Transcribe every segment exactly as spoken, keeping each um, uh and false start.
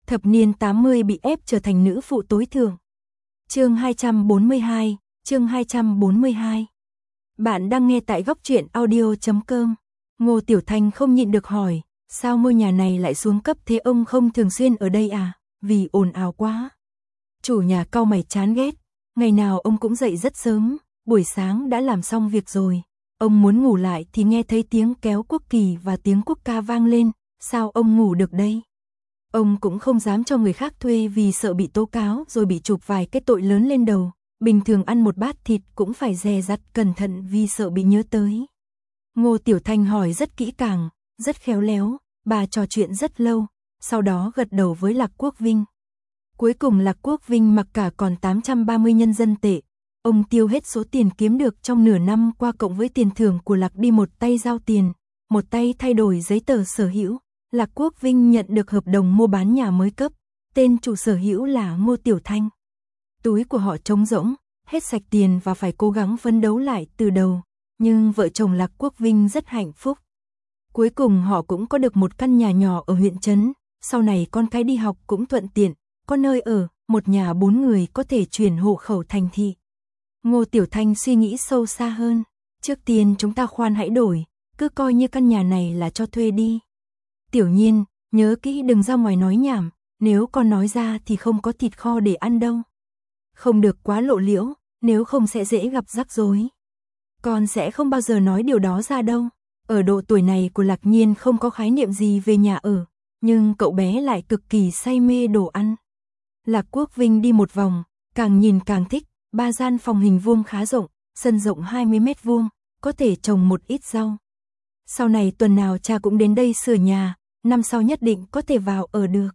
Thập niên tám mươi bị ép trở thành nữ phụ tối thượng. Chương hai trăm bốn mươi hai, chương hai trăm bốn mươi hai. Bạn đang nghe tại góc truyện audio chấm com. Ngô Tiểu Thanh không nhịn được hỏi, sao ngôi nhà này lại xuống cấp thế, ông không thường xuyên ở đây à, vì ồn ào quá. Chủ nhà cau mày chán ghét, ngày nào ông cũng dậy rất sớm, buổi sáng đã làm xong việc rồi. Ông muốn ngủ lại thì nghe thấy tiếng kéo quốc kỳ và tiếng quốc ca vang lên, sao ông ngủ được đây? Ông cũng không dám cho người khác thuê vì sợ bị tố cáo rồi bị chụp vài cái tội lớn lên đầu. Bình thường ăn một bát thịt cũng phải dè dặt cẩn thận vì sợ bị nhớ tới. Ngô Tiểu Thanh hỏi rất kỹ càng, rất khéo léo, bà trò chuyện rất lâu, sau đó gật đầu với Lạc Quốc Vinh. Cuối cùng Lạc Quốc Vinh mặc cả còn tám trăm ba mươi nhân dân tệ. Ông tiêu hết số tiền kiếm được trong nửa năm qua cộng với tiền thưởng của Lạc đi, một tay giao tiền, một tay thay đổi giấy tờ sở hữu. Lạc Quốc Vinh nhận được hợp đồng mua bán nhà mới cấp, tên chủ sở hữu là Ngô Tiểu Thanh. Túi của họ trống rỗng, hết sạch tiền và phải cố gắng phấn đấu lại từ đầu, nhưng vợ chồng Lạc Quốc Vinh rất hạnh phúc. Cuối cùng họ cũng có được một căn nhà nhỏ ở huyện trấn, sau này con cái đi học cũng thuận tiện, có nơi ở, một nhà bốn người có thể chuyển hộ khẩu thành thị. Ngô Tiểu Thanh suy nghĩ sâu xa hơn, trước tiên chúng ta khoan hãy đổi, cứ coi như căn nhà này là cho thuê đi. Tiểu Nhiên, nhớ kỹ đừng ra ngoài nói nhảm, nếu con nói ra thì không có thịt kho để ăn đâu. Không được quá lộ liễu, nếu không sẽ dễ gặp rắc rối. Con sẽ không bao giờ nói điều đó ra đâu. Ở độ tuổi này của Lạc Nhiên không có khái niệm gì về nhà ở, nhưng cậu bé lại cực kỳ say mê đồ ăn. Lạc Quốc Vinh đi một vòng, càng nhìn càng thích, ba gian phòng hình vuông khá rộng, sân rộng hai mươi mét vuông, có thể trồng một ít rau. Sau này tuần nào cha cũng đến đây sửa nhà, năm sau nhất định có thể vào ở được.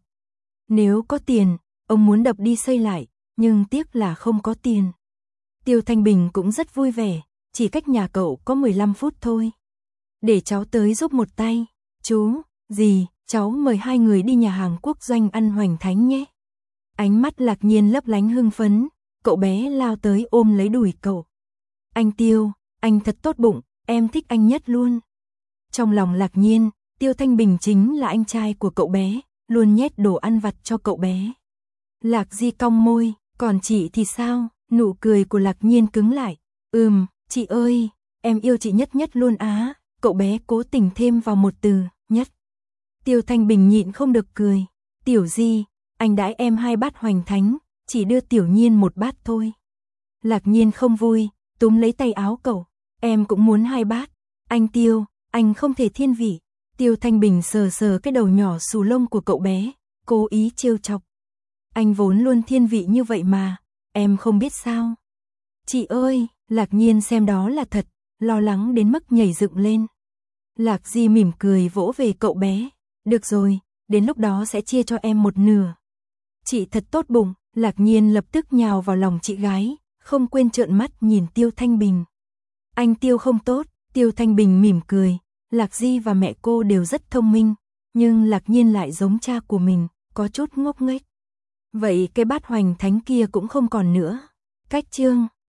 Nếu có tiền, ông muốn đập đi xây lại, nhưng tiếc là không có tiền. Tiêu Thanh Bình cũng rất vui vẻ, chỉ cách nhà cậu có mười lăm phút thôi. Để cháu tới giúp một tay. Chú, dì, cháu mời hai người đi nhà hàng quốc doanh ăn hoành thánh nhé. Ánh mắt Lạc Nhiên lấp lánh hưng phấn, cậu bé lao tới ôm lấy đùi cậu. Anh Tiêu, anh thật tốt bụng, em thích anh nhất luôn. Trong lòng Lạc Nhiên, Tiêu Thanh Bình chính là anh trai của cậu bé, luôn nhét đồ ăn vặt cho cậu bé. Lạc Di cong môi, còn chị thì sao? Nụ cười của Lạc Nhiên cứng lại. Ừm, chị ơi, em yêu chị nhất nhất luôn á. Cậu bé cố tình thêm vào một từ, nhất. Tiêu Thanh Bình nhịn không được cười. Tiểu Di, anh đãi em hai bát hoành thánh, chỉ đưa Tiểu Nhiên một bát thôi. Lạc Nhiên không vui, túm lấy tay áo cậu. Em cũng muốn hai bát. Anh Tiêu, anh không thể thiên vị. Tiêu Thanh Bình sờ sờ cái đầu nhỏ xù lông của cậu bé, cố ý trêu chọc. Anh vốn luôn thiên vị như vậy mà, em không biết sao. Chị ơi, Lạc Nhiên xem đó là thật, lo lắng đến mức nhảy dựng lên. Lạc Di mỉm cười vỗ về cậu bé. Được rồi, đến lúc đó sẽ chia cho em một nửa. Chị thật tốt bụng. Lạc Nhiên lập tức nhào vào lòng chị gái, không quên trợn mắt nhìn Tiêu Thanh Bình. Anh Tiêu không tốt. Tiêu Thanh Bình mỉm cười. Lạc Di và mẹ cô đều rất thông minh, nhưng Lạc Nhiên lại giống cha của mình, có chút ngốc nghếch. Vậy cái bát hoành thánh kia cũng không còn nữa. Cách chương